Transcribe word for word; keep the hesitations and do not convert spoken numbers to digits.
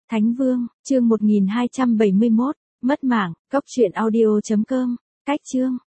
Thánh Vương, chương một nghìn hai trăm bảy mươi mốt, mất mạng, cốc truyện audio chấm com, cách chương.